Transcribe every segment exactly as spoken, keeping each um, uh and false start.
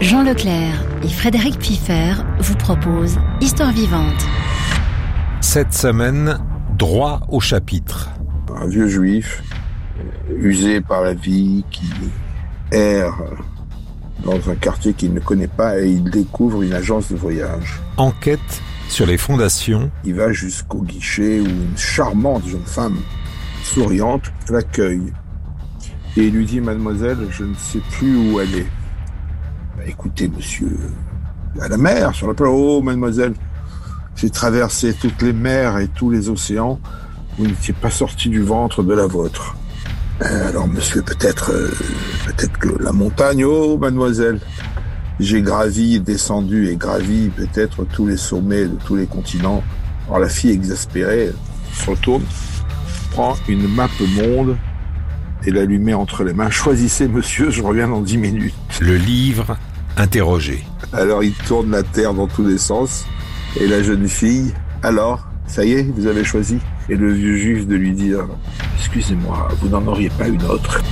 Jean Leclerc et Frédéric Pfiffer vous proposent Histoire vivante. Cette semaine, droit au chapitre. Un vieux juif, usé par la vie, qui erre dans un quartier qu'il ne connaît pas et il découvre une agence de voyage. Enquête sur les fondations. Il va jusqu'au guichet où une charmante jeune femme, souriante, l'accueille. Et il lui dit « Mademoiselle, je ne sais plus où elle est. » Bah, écoutez, monsieur, à la mer, sur la plage. Oh, mademoiselle, j'ai traversé toutes les mers et tous les océans. Vous n'étiez pas sorti du ventre de la vôtre. Euh, alors, monsieur, peut-être, euh, peut-être que la montagne. Oh, mademoiselle, j'ai gravi, descendu et gravi peut-être tous les sommets de tous les continents. Alors, la fille exaspérée se retourne, prend une map monde et la lui met entre les mains. Choisissez, monsieur, je reviens dans dix minutes. Le livre interrogé. Alors, il tourne la terre dans tous les sens. Et la jeune fille, alors, ça y est, vous avez choisi? Et le vieux juif de lui dire, excusez-moi, vous n'en auriez pas une autre?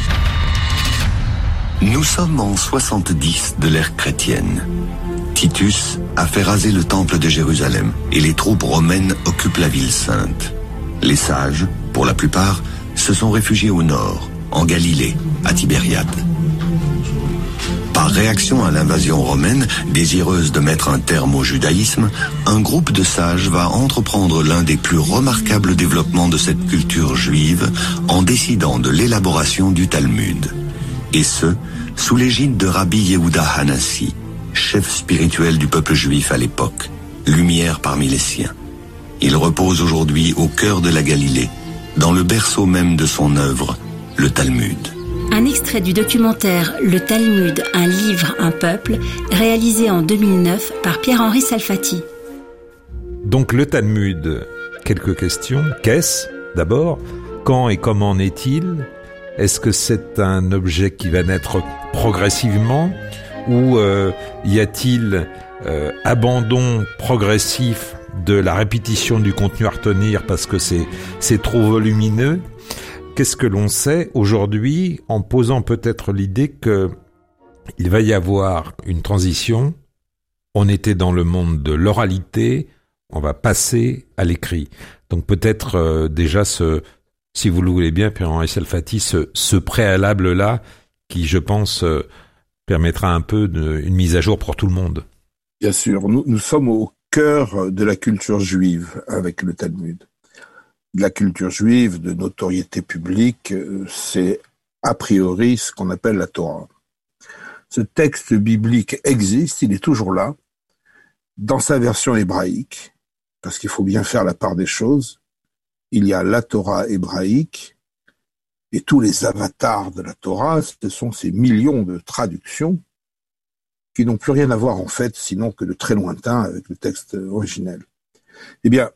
Nous sommes en soixante-dix de l'ère chrétienne. Titus a fait raser le temple de Jérusalem et les troupes romaines occupent la ville sainte. Les sages, pour la plupart, se sont réfugiés au nord, en Galilée, à Tibériade. Par réaction à l'invasion romaine, désireuse de mettre un terme au judaïsme, un groupe de sages va entreprendre l'un des plus remarquables développements de cette culture juive en décidant de l'élaboration du Talmud. Et ce, sous l'égide de Rabbi Yehuda Hanassi, chef spirituel du peuple juif à l'époque, lumière parmi les siens. Il repose aujourd'hui au cœur de la Galilée, dans le berceau même de son œuvre, le Talmud. Un extrait du documentaire Le Talmud, un livre, un peuple, réalisé en deux mille neuf par Pierre-Henri Salfati. Donc le Talmud, quelques questions. Qu'est-ce, d'abord? Quand et comment naît-il? Est-ce que c'est un objet qui va naître progressivement? Ou euh, y a-t-il euh, abandon progressif de la répétition du contenu à retenir parce que c'est, c'est trop volumineux? Qu'est-ce que l'on sait aujourd'hui en posant peut-être l'idée qu'il va y avoir une transition? On était dans le monde de l'oralité, on va passer à l'écrit. Donc peut-être euh, déjà ce, si vous le voulez bien, Pierre-Henri Salfati, ce, ce préalable-là qui, je pense, euh, permettra un peu de, une mise à jour pour tout le monde. Bien sûr, nous, nous sommes au cœur de la culture juive avec le Talmud. De la culture juive de notoriété publique, c'est a priori ce qu'on appelle la Torah. Ce texte biblique existe, il est toujours là, dans sa version hébraïque, parce qu'il faut bien faire la part des choses. Il y a la Torah hébraïque, et tous les avatars de la Torah, ce sont ces millions de traductions qui n'ont plus rien à voir en fait, sinon que de très lointain avec le texte originel. Eh bien,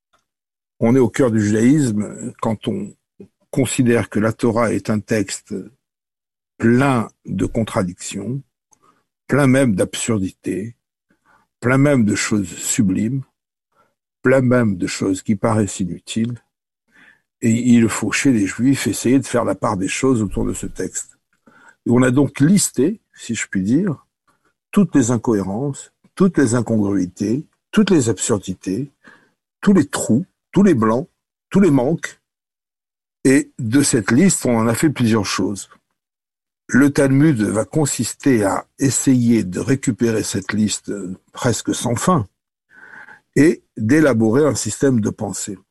on est au cœur du judaïsme quand on considère que la Torah est un texte plein de contradictions, plein même d'absurdités, plein même de choses sublimes, plein même de choses qui paraissent inutiles. Et il faut, chez les Juifs, essayer de faire la part des choses autour de ce texte. Et on a donc listé, si je puis dire, toutes les incohérences, toutes les incongruités, toutes les absurdités, tous les trous, tous les blancs, tous les manques. Et de cette liste, on en a fait plusieurs choses. Le Talmud va consister à essayer de récupérer cette liste presque sans fin et d'élaborer un système de pensée.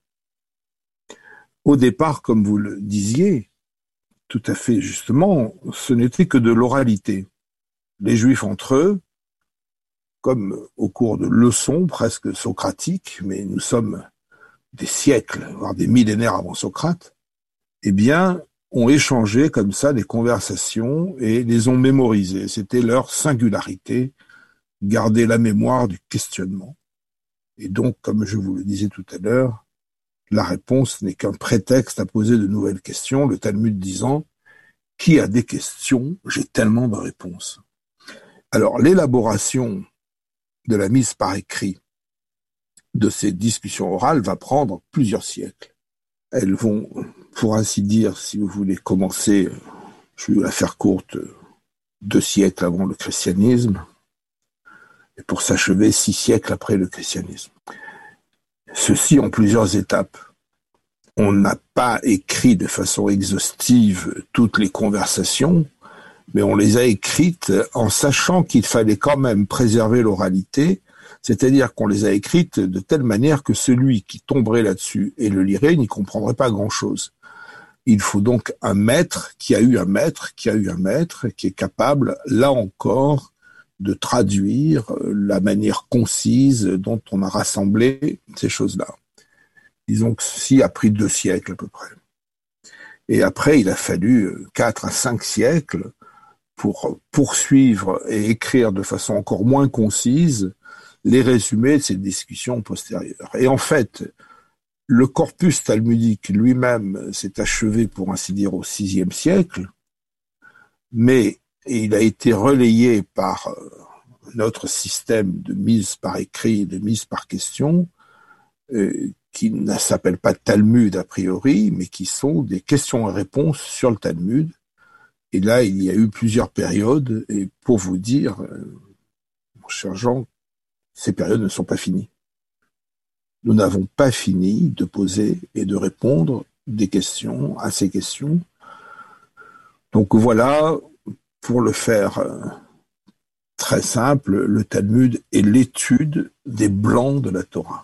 Au départ, comme vous le disiez, tout à fait justement, ce n'était que de l'oralité. Les Juifs entre eux, comme au cours de leçons presque socratiques, mais nous sommes des siècles, voire des millénaires avant Socrate, eh bien, ont échangé comme ça des conversations et les ont mémorisées. C'était leur singularité, garder la mémoire du questionnement. Et donc, comme je vous le disais tout à l'heure, la réponse n'est qu'un prétexte à poser de nouvelles questions, le Talmud disant « Qui a des questions? J'ai tellement de réponses. » Alors, l'élaboration de la mise par écrit de ces discussions orales va prendre plusieurs siècles. Elles vont, pour ainsi dire, si vous voulez commencer, je vais la faire courte, deux siècles avant le christianisme, et pour s'achever six siècles après le christianisme. Ceci en plusieurs étapes. On n'a pas écrit de façon exhaustive toutes les conversations, mais on les a écrites en sachant qu'il fallait quand même préserver l'oralité, c'est-à-dire qu'on les a écrites de telle manière que celui qui tomberait là-dessus et le lirait n'y comprendrait pas grand-chose. Il faut donc un maître qui a eu un maître, qui a eu un maître, qui est capable, là encore, de traduire la manière concise dont on a rassemblé ces choses-là. Disons que ceci a pris deux siècles à peu près. Et après, il a fallu quatre à cinq siècles pour poursuivre et écrire de façon encore moins concise les résumés de ces discussions postérieures. Et en fait, le corpus talmudique lui-même s'est achevé, pour ainsi dire, au sixième siècle, mais il a été relayé par notre système de mise par écrit, de mise par question, euh, qui ne s'appelle pas Talmud a priori, mais qui sont des questions et réponses sur le Talmud. Et là, il y a eu plusieurs périodes, et pour vous dire, euh, mon cher Jean, ces périodes ne sont pas finies. Nous n'avons pas fini de poser et de répondre des questions à ces questions. Donc voilà, pour le faire euh, très simple, le Talmud est l'étude des blancs de la Torah.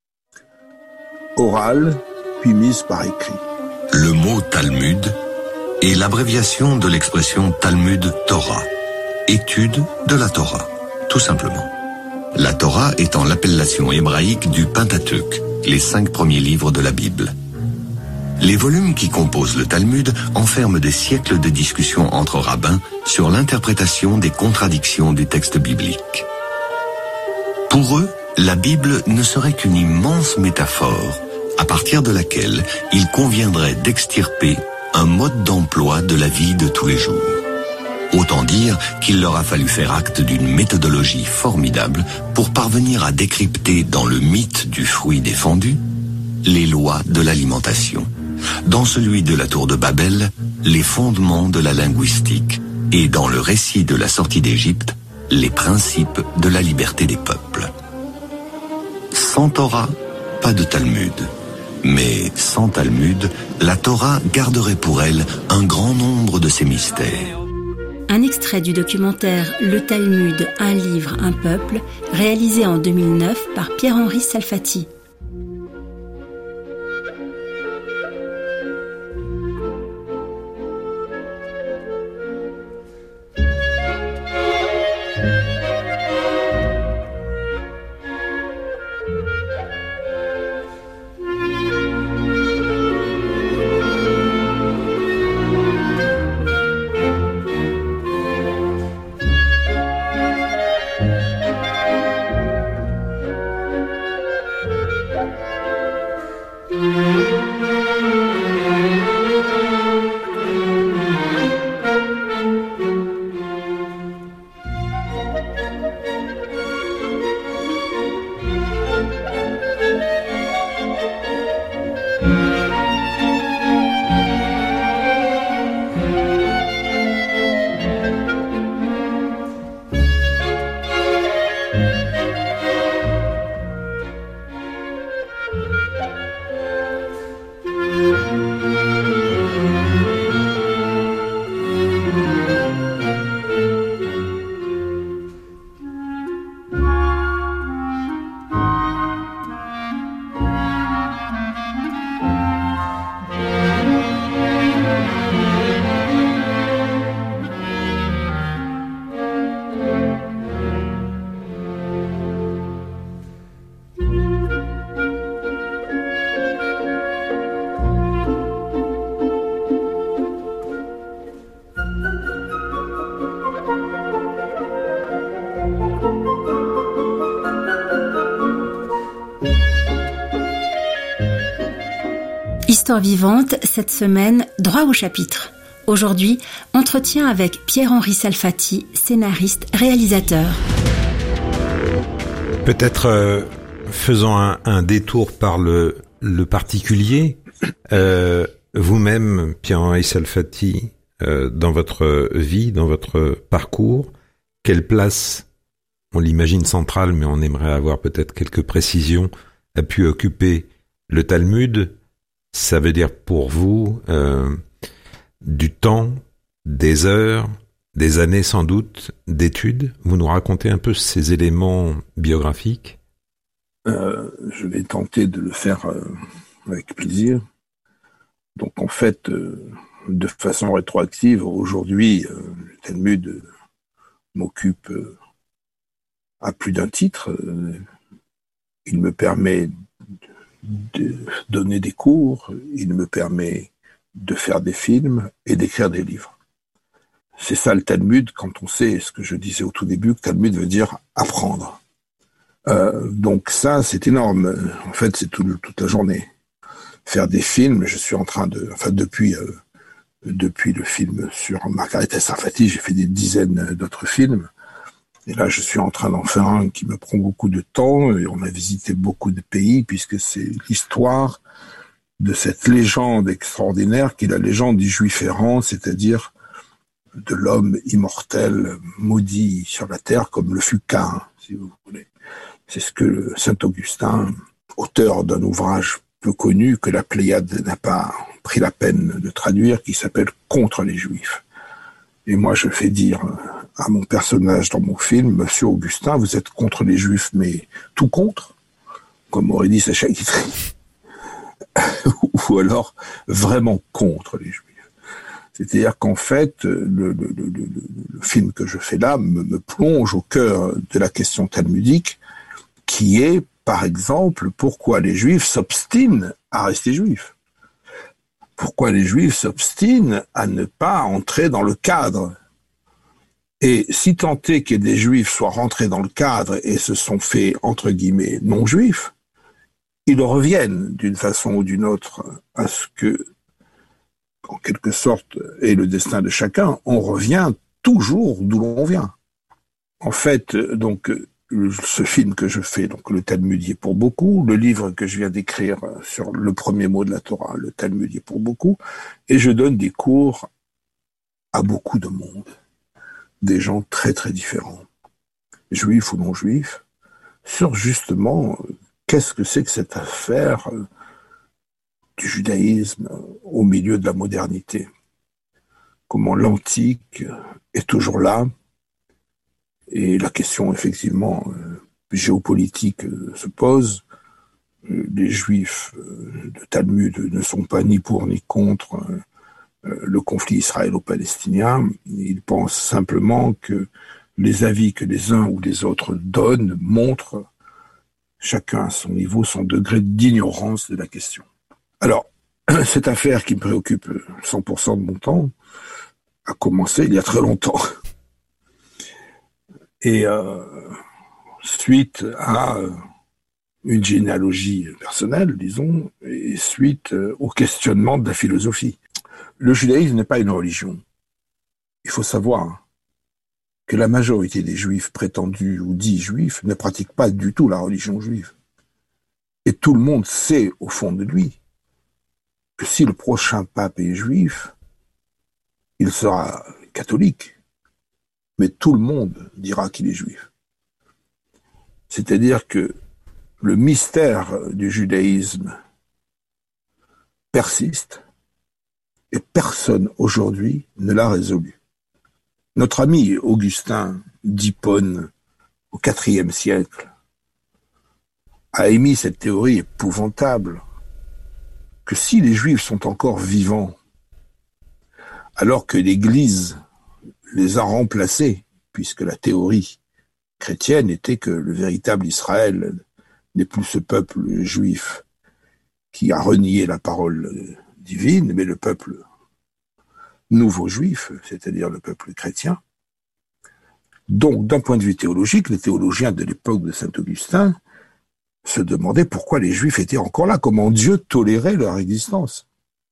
Orale, puis mise par écrit. Le mot Talmud est l'abréviation de l'expression Talmud Torah, étude de la Torah, tout simplement. La Torah étant l'appellation hébraïque du Pentateuque, les cinq premiers livres de la Bible. Les volumes qui composent le Talmud enferment des siècles de discussions entre rabbins sur l'interprétation des contradictions du texte biblique. Pour eux, la Bible ne serait qu'une immense métaphore à partir de laquelle il conviendrait d'extirper un mode d'emploi de la vie de tous les jours. Autant dire qu'il leur a fallu faire acte d'une méthodologie formidable pour parvenir à décrypter dans le mythe du fruit défendu les lois de l'alimentation, dans celui de la tour de Babel les fondements de la linguistique et dans le récit de la sortie d'Égypte les principes de la liberté des peuples. Sans Torah, pas de Talmud. Mais sans Talmud, la Torah garderait pour elle un grand nombre de ses mystères. Un extrait du documentaire Le Talmud, un livre, un peuple, réalisé en deux mille neuf par Pierre-Henri Salfati. Histoire vivante, cette semaine, droit au chapitre. Aujourd'hui, entretien avec Pierre-Henri Salfati, scénariste, réalisateur. Peut-être euh, faisant un, un détour par le, le particulier, euh, vous-même, Pierre-Henri Salfati, euh, dans votre vie, dans votre parcours? Quelle place, on l'imagine centrale, mais on aimerait avoir peut-être quelques précisions, a pu occuper le Talmud? Ça veut dire pour vous euh, du temps, des heures, des années sans doute d'études. Vous nous racontez un peu ces éléments biographiques? euh, Je vais tenter de le faire euh, avec plaisir. Donc en fait, euh, de façon rétroactive, aujourd'hui, euh, le Talmud euh, m'occupe euh, à plus d'un titre. Euh, il me permet de donner des cours, il me permet de faire des films et d'écrire des livres. C'est ça le Talmud, quand on sait ce que je disais au tout début, que Talmud veut dire apprendre. Euh, donc ça, c'est énorme. En fait, c'est tout, toute la journée. Faire des films, je suis en train de... Enfin, depuis, euh, depuis le film sur Margaret Sarfati, j'ai fait des dizaines d'autres films. Et là, je suis en train d'en faire un qui me prend beaucoup de temps. Et on a visité beaucoup de pays, puisque c'est l'histoire de cette légende extraordinaire qui est la légende du juif errant, c'est-à-dire de l'homme immortel maudit sur la terre, comme le fut Caïn, si vous voulez. C'est ce que saint Augustin, auteur d'un ouvrage peu connu que la Pléiade n'a pas pris la peine de traduire, qui s'appelle « Contre les Juifs ». Et moi, je fais dire à mon personnage dans mon film, « Monsieur Augustin, vous êtes contre les Juifs, mais tout contre ?» comme aurait dit Sacha Guitry. Ou alors vraiment contre les Juifs. C'est-à-dire qu'en fait, le, le, le, le, le film que je fais là me, me plonge au cœur de la question talmudique, qui est, par exemple, pourquoi les Juifs s'obstinent à rester Juifs. Pourquoi les Juifs s'obstinent à ne pas entrer dans le cadre. Et si tant est que des Juifs soient rentrés dans le cadre et se sont faits, entre guillemets, non-Juifs, ils reviennent d'une façon ou d'une autre à ce que, en quelque sorte, est le destin de chacun. On revient toujours d'où l'on vient. En fait, donc, ce film que je fais, donc le Talmudier pour beaucoup, le livre que je viens d'écrire sur le premier mot de la Torah, le Talmudier pour beaucoup, et je donne des cours à beaucoup de monde, des gens très très différents, juifs ou non juifs, sur justement qu'est-ce que c'est que cette affaire du judaïsme au milieu de la modernité. Comment l'antique est toujours là, et la question effectivement euh, géopolitique euh, se pose. Euh, les Juifs euh, de Talmud ne sont pas ni pour ni contre euh, le conflit israélo-palestinien. Ils pensent simplement que les avis que les uns ou les autres donnent montrent chacun à son niveau, son degré d'ignorance de la question. Alors, cette affaire qui me préoccupe cent pour cent de mon temps a commencé il y a très longtemps. Et euh, suite à euh, une généalogie personnelle, disons, et suite euh, au questionnement de la philosophie. Le judaïsme n'est pas une religion. Il faut savoir que la majorité des juifs prétendus ou dits juifs ne pratiquent pas du tout la religion juive. Et tout le monde sait au fond de lui que si le prochain pape est juif, il sera catholique. Mais tout le monde dira qu'il est juif. C'est-à-dire que le mystère du judaïsme persiste et personne aujourd'hui ne l'a résolu. Notre ami Augustin d'Hippone, au quatrième siècle, a émis cette théorie épouvantable que si les Juifs sont encore vivants, alors que l'Église les a remplacés, puisque la théorie chrétienne était que le véritable Israël n'est plus ce peuple juif qui a renié la parole divine, mais le peuple nouveau juif, c'est-à-dire le peuple chrétien. Donc, d'un point de vue théologique, les théologiens de l'époque de saint Augustin se demandaient pourquoi les Juifs étaient encore là, comment Dieu tolérait leur existence.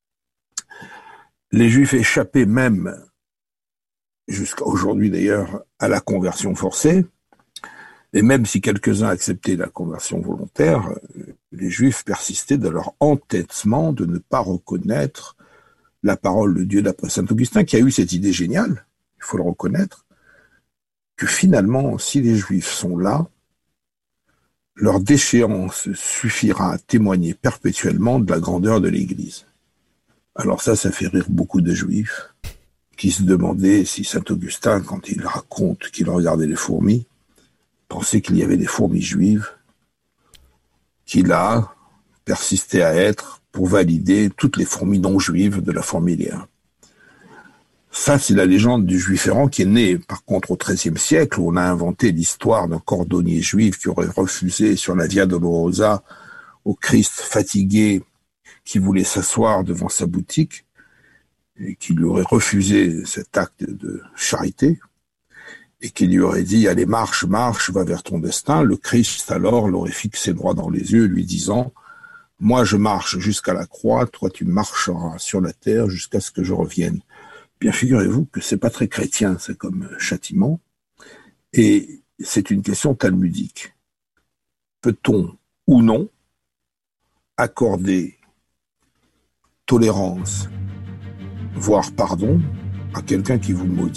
Les Juifs échappaient même, jusqu'à aujourd'hui d'ailleurs, à la conversion forcée, et même si quelques-uns acceptaient la conversion volontaire, les Juifs persistaient dans leur entêtement de ne pas reconnaître la parole de Dieu d'après saint Augustin, qui a eu cette idée géniale, il faut le reconnaître, que finalement, si les Juifs sont là, leur déchéance suffira à témoigner perpétuellement de la grandeur de l'Église. Alors ça, ça fait rire beaucoup de Juifs qui se demandaient si saint Augustin, quand il raconte qu'il regardait les fourmis, pensait qu'il y avait des fourmis juives, qu'il a persisté à être pour valider toutes les fourmis non juives de la fourmilière. Ça, c'est la légende du juif errant qui est née, par contre, au treizième siècle, où on a inventé l'histoire d'un cordonnier juif qui aurait refusé sur la Via Dolorosa au Christ fatigué qui voulait s'asseoir devant sa boutique et qui lui aurait refusé cet acte de charité et qui lui aurait dit « Allez, marche, marche, va vers ton destin ». Le Christ, alors, l'aurait fixé droit dans les yeux, lui disant « Moi, je marche jusqu'à la croix, toi, tu marcheras sur la terre jusqu'à ce que je revienne ». Bien, figurez-vous que c'est pas très chrétien, c'est comme châtiment, et c'est une question talmudique. Peut-on ou non accorder tolérance, voire pardon, à quelqu'un qui vous maudit ?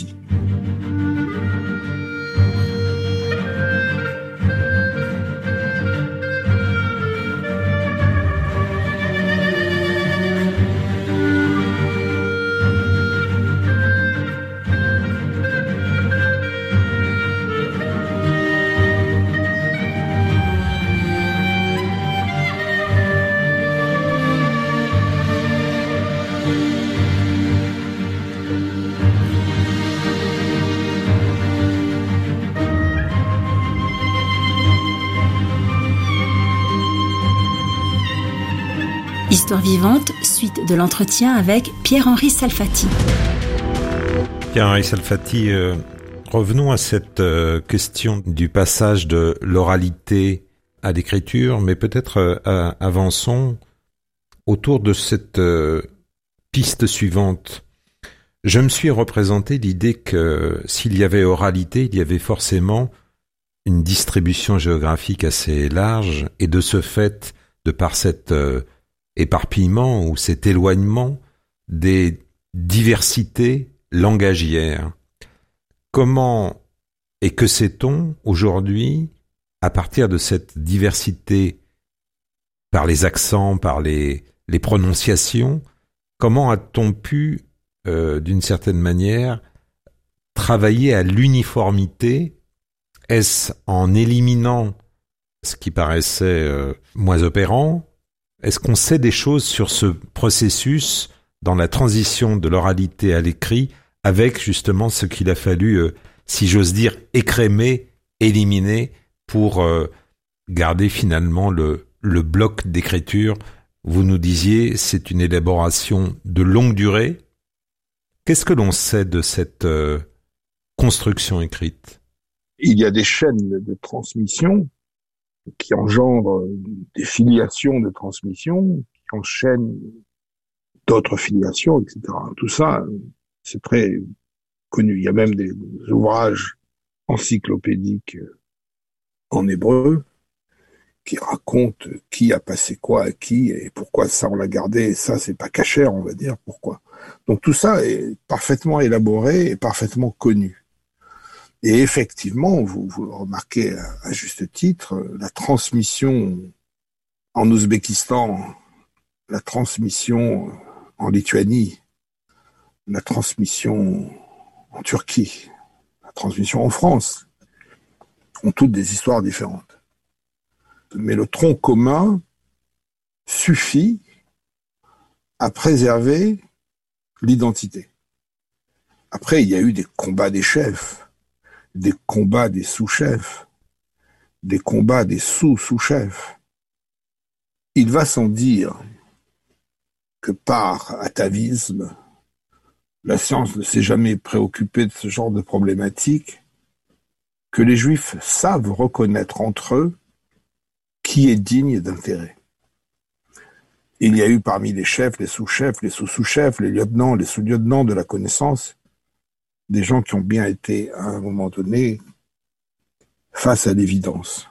Histoire vivante, suite de l'entretien avec Pierre-Henri Salfati. Pierre-Henri Salfati, euh, revenons à cette euh, question du passage de l'oralité à l'écriture, mais peut-être euh, avançons autour de cette euh, piste suivante. Je me suis représenté l'idée que s'il y avait oralité, il y avait forcément une distribution géographique assez large, et de ce fait, de par cette euh, éparpillement ou cet éloignement des diversités langagières. Comment et que sait-on aujourd'hui, à partir de cette diversité par les accents, par les, les prononciations, comment a-t-on pu, euh, d'une certaine manière, travailler à l'uniformité? Est-ce en éliminant ce qui paraissait euh, moins opérant? Est-ce qu'on sait des choses sur ce processus dans la transition de l'oralité à l'écrit, avec justement ce qu'il a fallu, euh, si j'ose dire, écrémer, éliminer, pour euh, garder finalement le, le bloc d'écriture? Vous nous disiez, c'est une élaboration de longue durée. Qu'est-ce que l'on sait de cette euh, construction écrite? Il y a des chaînes de transmission qui engendrent des filiations de transmission, qui enchaînent d'autres filiations, et cetera. Tout ça, c'est très connu. Il y a même des ouvrages encyclopédiques en hébreu qui racontent qui a passé quoi à qui et pourquoi ça on l'a gardé et ça c'est pas cachère, on va dire, pourquoi. Donc tout ça est parfaitement élaboré et parfaitement connu. Et effectivement, vous, vous remarquez à, à juste titre, la transmission en Ouzbékistan, la transmission en Lituanie, la transmission en Turquie, la transmission en France, ont toutes des histoires différentes. Mais le tronc commun suffit à préserver l'identité. Après, il y a eu des combats des chefs, des combats des sous-chefs, des combats des sous-sous-chefs. Il va sans dire que par atavisme, la science ne s'est jamais préoccupée de ce genre de problématique, que les Juifs savent reconnaître entre eux qui est digne d'intérêt. Il y a eu parmi les chefs, les sous-chefs, les sous-sous-chefs, les lieutenants, les sous-lieutenants de la connaissance, des gens qui ont bien été, à un moment donné, face à l'évidence.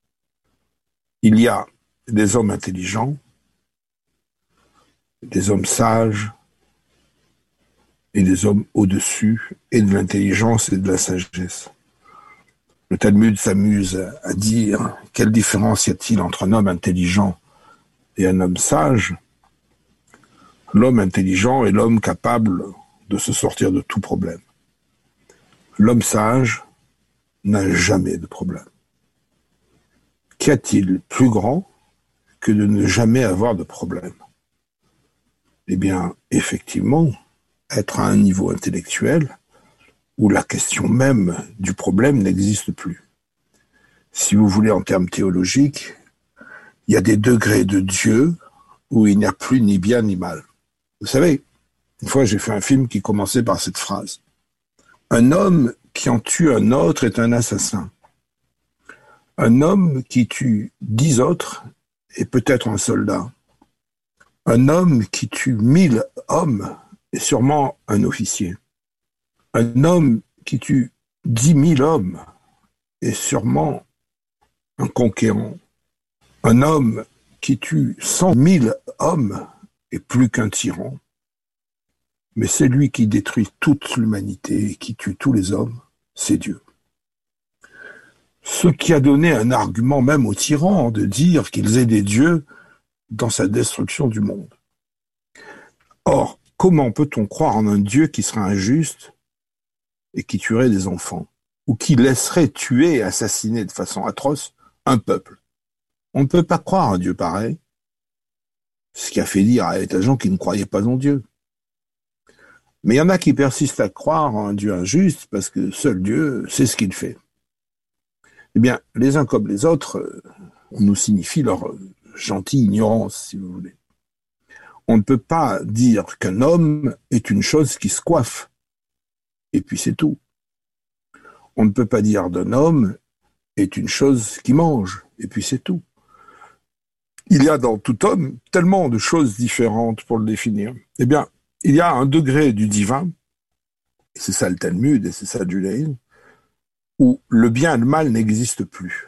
Il y a des hommes intelligents, des hommes sages, et des hommes au-dessus, et de l'intelligence et de la sagesse. Le Talmud s'amuse à dire quelle différence y a-t-il entre un homme intelligent et un homme sage. L'homme intelligent est l'homme capable de se sortir de tout problème. L'homme sage n'a jamais de problème. Qu'y a-t-il plus grand que de ne jamais avoir de problème? Eh bien, effectivement, être à un niveau intellectuel où la question même du problème n'existe plus. Si vous voulez, en termes théologiques, il y a des degrés de Dieu où il n'y a plus ni bien ni mal. Vous savez, une fois j'ai fait un film qui commençait par cette phrase. Un homme qui en tue un autre est un assassin. Un homme qui tue dix autres est peut-être un soldat. Un homme qui tue mille hommes est sûrement un officier. Un homme qui tue dix mille hommes est sûrement un conquérant. Un homme qui tue cent mille hommes est plus qu'un tyran. Mais c'est lui qui détruit toute l'humanité et qui tue tous les hommes, c'est Dieu. Ce qui a donné un argument même aux tyrans de dire qu'ils aidaient Dieu dans sa destruction du monde. Or, comment peut-on croire en un Dieu qui serait injuste et qui tuerait des enfants, ou qui laisserait tuer et assassiner de façon atroce un peuple? On ne peut pas croire un Dieu pareil, ce qui a fait dire à des gens qui ne croyaient pas en Dieu. Mais il y en a qui persistent à croire en un Dieu injuste parce que seul Dieu sait ce qu'il fait. Eh bien, les uns comme les autres, on nous signifie leur gentille ignorance, si vous voulez. On ne peut pas dire qu'un homme est une chose qui se coiffe, et puis c'est tout. On ne peut pas dire d'un homme est une chose qui mange, et puis c'est tout. Il y a dans tout homme tellement de choses différentes pour le définir. Eh bien, il y a un degré du divin, et c'est ça le Talmud, et c'est ça le judaïsme, où le bien et le mal n'existent plus.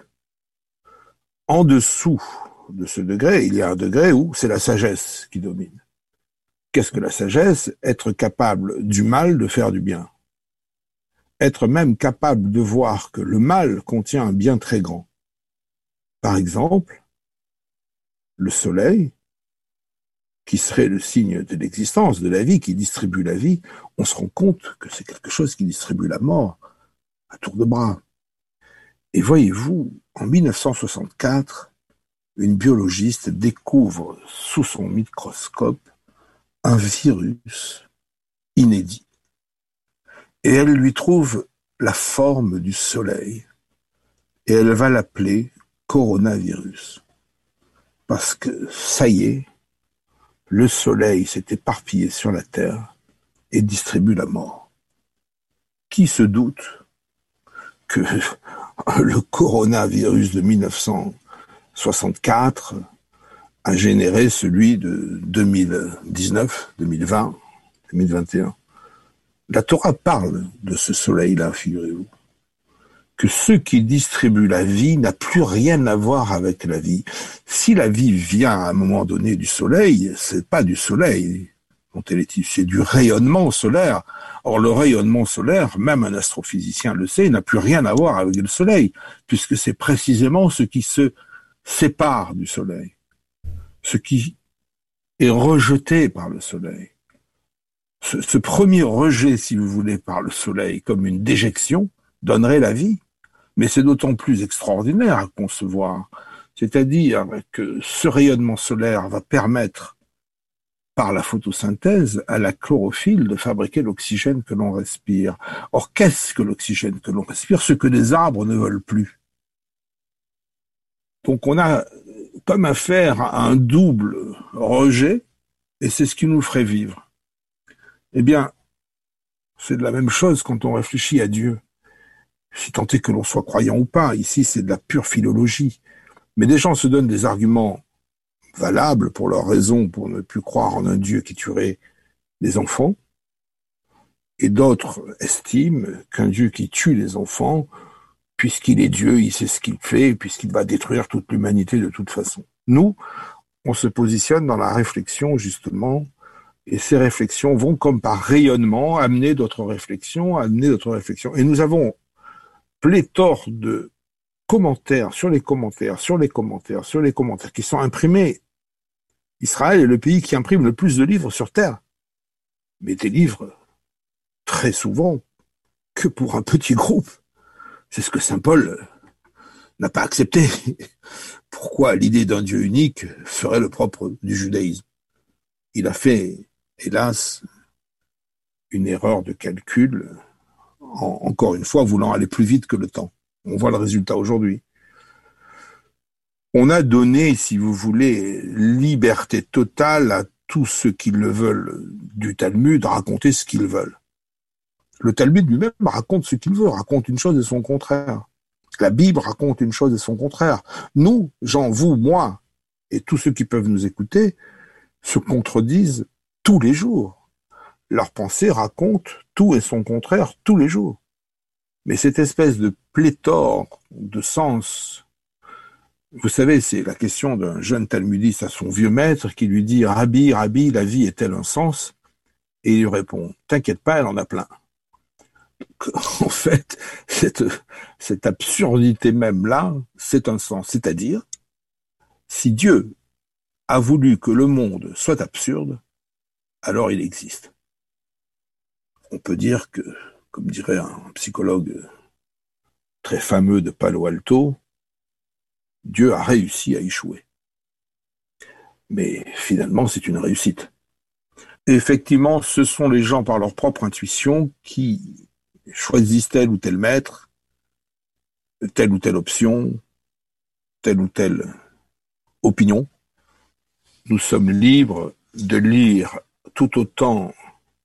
En dessous de ce degré, il y a un degré où c'est la sagesse qui domine. Qu'est-ce que la sagesse? Être capable du mal de faire du bien. Être même capable de voir que le mal contient un bien très grand. Par exemple, le soleil, qui serait le signe de l'existence, de la vie, qui distribue la vie, on se rend compte que c'est quelque chose qui distribue la mort à tour de bras. Et voyez-vous, en mille neuf cent soixante-quatre, une biologiste découvre sous son microscope un virus inédit. Et elle lui trouve la forme du soleil. Et elle va l'appeler coronavirus. Parce que, ça y est, le soleil s'est éparpillé sur la Terre et distribue la mort. Qui se doute que le coronavirus de mille neuf cent soixante-quatre a généré celui de deux mille dix-neuf, deux mille vingt, deux mille vingt et un. La Torah parle de ce soleil-là, figurez-vous, que ce qui distribue la vie n'a plus rien à voir avec la vie. Si la vie vient à un moment donné du soleil, c'est pas du soleil dont elle est issue, c'est du rayonnement solaire. Or, le rayonnement solaire, même un astrophysicien le sait, n'a plus rien à voir avec le soleil, puisque c'est précisément ce qui se sépare du soleil, ce qui est rejeté par le soleil. Ce, ce premier rejet, si vous voulez, par le soleil, comme une déjection, donnerait la vie. Mais c'est d'autant plus extraordinaire à concevoir. C'est-à-dire que ce rayonnement solaire va permettre, par la photosynthèse, à la chlorophylle de fabriquer l'oxygène que l'on respire. Or, qu'est-ce que l'oxygène que l'on respire? Ce que les arbres ne veulent plus. Donc on a comme affaire à un double rejet, et c'est ce qui nous ferait vivre. Eh bien, c'est de la même chose quand on réfléchit à Dieu. Si tant est que l'on soit croyant ou pas, ici c'est de la pure philologie. Mais des gens se donnent des arguments valables pour leurs raisons, pour ne plus croire en un Dieu qui tuerait les enfants, et d'autres estiment qu'un Dieu qui tue les enfants, puisqu'il est Dieu, il sait ce qu'il fait, puisqu'il va détruire toute l'humanité de toute façon. Nous, on se positionne dans la réflexion justement Et ces réflexions vont comme par rayonnement amener d'autres réflexions, amener d'autres réflexions. Et nous avons pléthore de commentaires sur les commentaires, sur les commentaires, sur les commentaires qui sont imprimés. Israël est le pays qui imprime le plus de livres sur Terre. Mais des livres, très souvent, que pour un petit groupe. C'est ce que saint Paul n'a pas accepté. Pourquoi l'idée d'un Dieu unique serait le propre du judaïsme? Il a fait, hélas, une erreur de calcul, en, encore une fois, voulant aller plus vite que le temps. On voit le résultat aujourd'hui. On a donné, si vous voulez, liberté totale à tous ceux qui le veulent du Talmud, raconter ce qu'ils veulent. Le Talmud lui-même raconte ce qu'il veut, raconte une chose et son contraire. La Bible raconte une chose et son contraire. Nous, gens, vous, moi, et tous ceux qui peuvent nous écouter, se contredisent tous les jours. Leur pensée raconte tout et son contraire tous les jours. Mais cette espèce de pléthore de sens, vous savez, c'est la question d'un jeune talmudiste à son vieux maître qui lui dit « Rabbi, Rabbi, la vie est-elle un sens ?» Et il lui répond « T'inquiète pas, elle en a plein. » En fait, cette, cette absurdité même-là, c'est un sens. C'est-à-dire, si Dieu a voulu que le monde soit absurde, alors il existe. On peut dire que, comme dirait un psychologue très fameux de Palo Alto, Dieu a réussi à échouer. Mais finalement, c'est une réussite. Et effectivement, ce sont les gens par leur propre intuition qui choisissent tel ou tel maître, telle ou telle option, telle ou telle opinion. Nous sommes libres de lire tout autant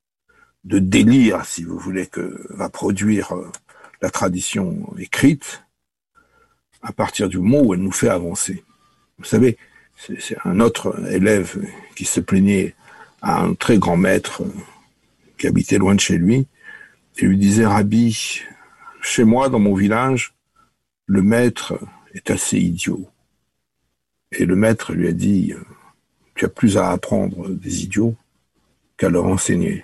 de délire, si vous voulez, que va produire la tradition écrite, à partir du moment où elle nous fait avancer. Vous savez, c'est, c'est un autre élève qui se plaignait à un très grand maître qui habitait loin de chez lui, et lui disait « Rabbi, chez moi, dans mon village, le maître est assez idiot. » Et le maître lui a dit « Tu as plus à apprendre des idiots qu'à leur enseigner.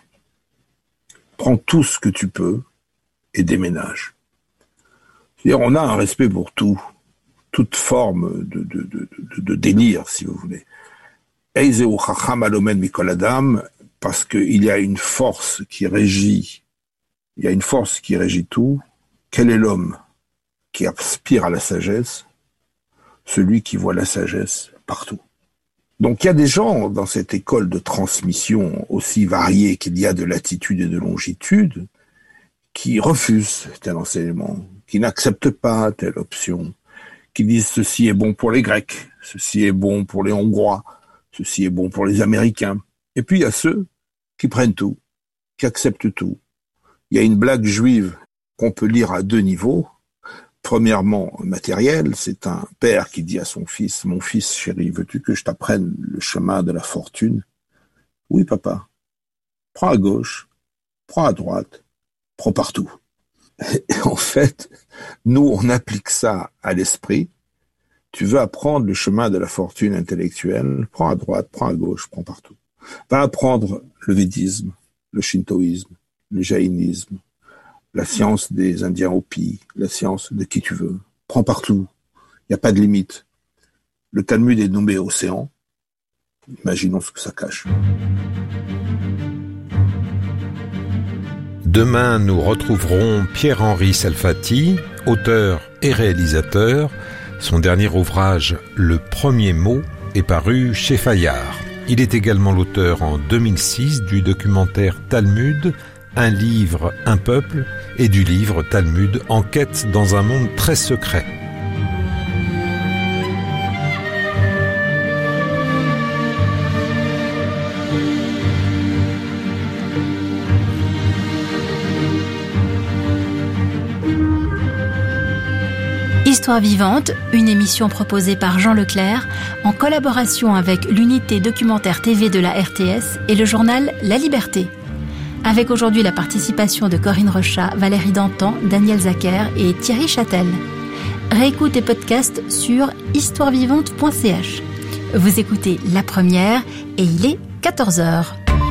Prends tout ce que tu peux et déménage. » C'est-à-dire, on a un respect pour tout, toute forme de, de, de, de, de délire, si vous voulez. Eizeu chacham alomen mikol adam, parce qu'il y a une force qui régit, il y a une force qui régit tout. Quel est l'homme qui aspire à la sagesse? Celui qui voit la sagesse partout. Donc il y a des gens dans cette école de transmission aussi variée qu'il y a de latitude et de longitude qui refusent tel enseignement, qui n'acceptent pas telle option, qui disent ceci est bon pour les Grecs, ceci est bon pour les Hongrois, ceci est bon pour les Américains. Et puis il y a ceux qui prennent tout, qui acceptent tout. Il y a une blague juive qu'on peut lire à deux niveaux. Premièrement, matériel, c'est un père qui dit à son fils, « Mon fils chéri, veux-tu que je t'apprenne le chemin de la fortune ?»« Oui, papa. Prends à gauche, prends à droite, prends partout. » Et en fait, nous, on applique ça à l'esprit. Tu veux apprendre le chemin de la fortune intellectuelle, prends à droite, prends à gauche, prends partout. Va apprendre le védisme, le shintoïsme, le jaïnisme, la science des Indiens Hopis, la science de qui tu veux. Prends partout. Il n'y a pas de limite. Le Talmud est nommé océan. Imaginons ce que ça cache. Demain, nous retrouverons Pierre-Henri Salfati, auteur et réalisateur. Son dernier ouvrage, Le premier mot, est paru chez Fayard. Il est également l'auteur en deux mille six du documentaire Talmud, Un livre, un peuple, et du livre Talmud, Enquête dans un monde très secret. Histoire vivante, une émission proposée par Jean Leclerc en collaboration avec l'unité documentaire T V de la R T S et le journal La Liberté. Avec aujourd'hui la participation de Corinne Rechat, Valérie Dantan, Daniel Zacher et Thierry Châtel. Réécoute et podcast sur histoire vivante point c h. Vous écoutez La Première et il est quatorze heures.